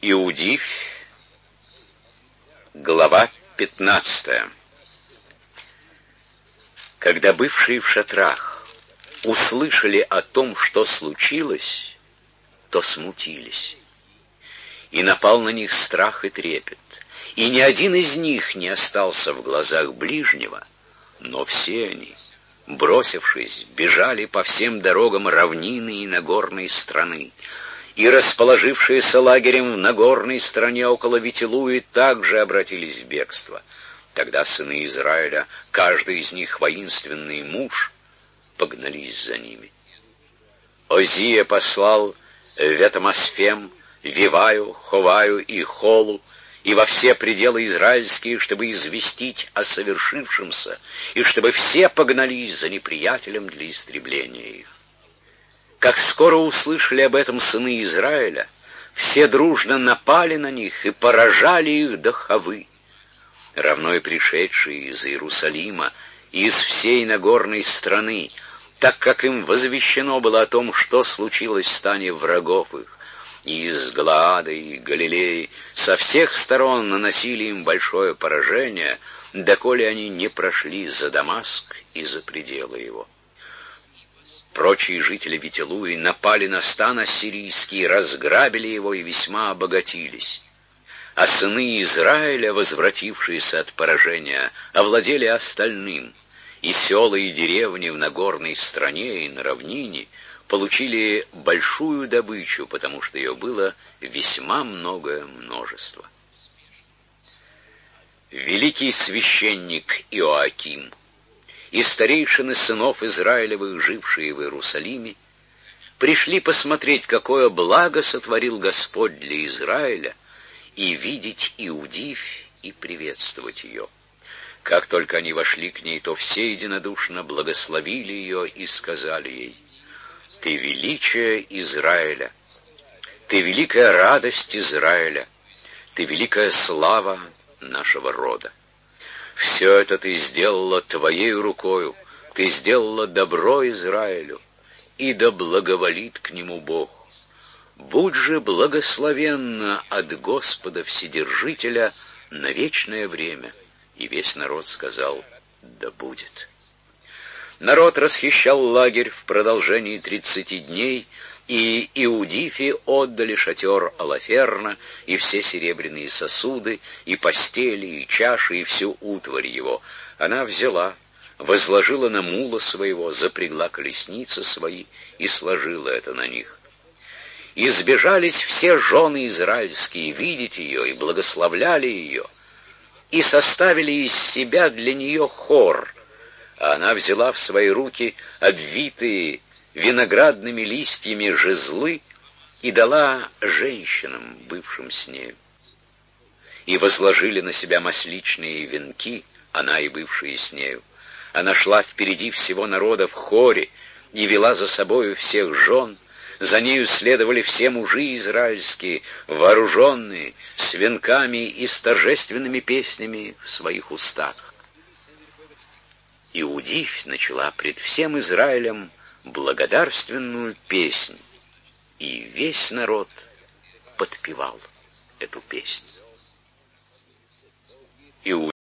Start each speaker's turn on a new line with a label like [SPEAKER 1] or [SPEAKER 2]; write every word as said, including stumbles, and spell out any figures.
[SPEAKER 1] Иудифь, глава пятнадцатая. Когда бывшие в шатрах услышали о том, что случилось, то смутились, и напал на них страх и трепет, и ни один из них не остался в глазах ближнего, но все они, бросившись, бежали по всем дорогам равнины и нагорной страны, и, расположившиеся лагерем в нагорной стране около Витилуи, также обратились в бегство. Тогда сыны Израиля, каждый из них воинственный муж, погнались за ними. Озия послал Ветамасфем, Виваю, Ховаю и Холу и во все пределы израильские, чтобы известить о совершившемся, и чтобы все погнались за неприятелем для истребления их. Как скоро услышали об этом сыны Израиля, все дружно напали на них и поражали их до Хавы. Равно и пришедшие из Иерусалима и из всей Нагорной страны, так как им возвещено было о том, что случилось в стане врагов их, и из Галаада и Галилеи со всех сторон наносили им большое поражение, доколе они не прошли за Дамаск и за пределы его. Прочие жители Витилуи напали на стан ассирийский, разграбили его и весьма обогатились. А сыны Израиля, возвратившиеся от поражения, овладели остальным, и села и деревни в Нагорной стране и на равнине получили большую добычу, потому что ее было весьма многое множество. Великий священник Иоаким и старейшины сынов Израилевых, жившие в Иерусалиме, пришли посмотреть, какое благо сотворил Господь для Израиля, и видеть Иудифь и приветствовать ее. Как только они вошли к ней, то все единодушно благословили ее и сказали ей: «Ты величие Израиля, ты великая радость Израиля, ты великая слава нашего рода. Все это ты сделала твоей рукою, ты сделала добро Израилю, и да благоволит к нему Бог. Будь же благословенна от Господа Вседержителя на вечное время». И весь народ сказал: «Да будет». Народ расхищал лагерь в продолжении тридцати дней, и Иудифи отдали шатер Алаферна, и все серебряные сосуды, и постели, и чаши, и всю утварь его. Она взяла, возложила на мула своего, запрягла колесницы свои и сложила это на них. И сбежались все жены израильские видеть ее, и благословляли ее, и составили из себя для нее хор, а она взяла в свои руки обвитые виноградными листьями жезлы и дала женщинам, бывшим с нею. И возложили на себя масличные венки, она и бывшие с нею. Она шла впереди всего народа в хоре и вела за собою всех жен. За нею следовали все мужи израильские, вооруженные, с венками и с торжественными песнями в своих устах. Иудифь начала пред всем Израилем благодарственную песнь, и весь народ подпевал эту песнь.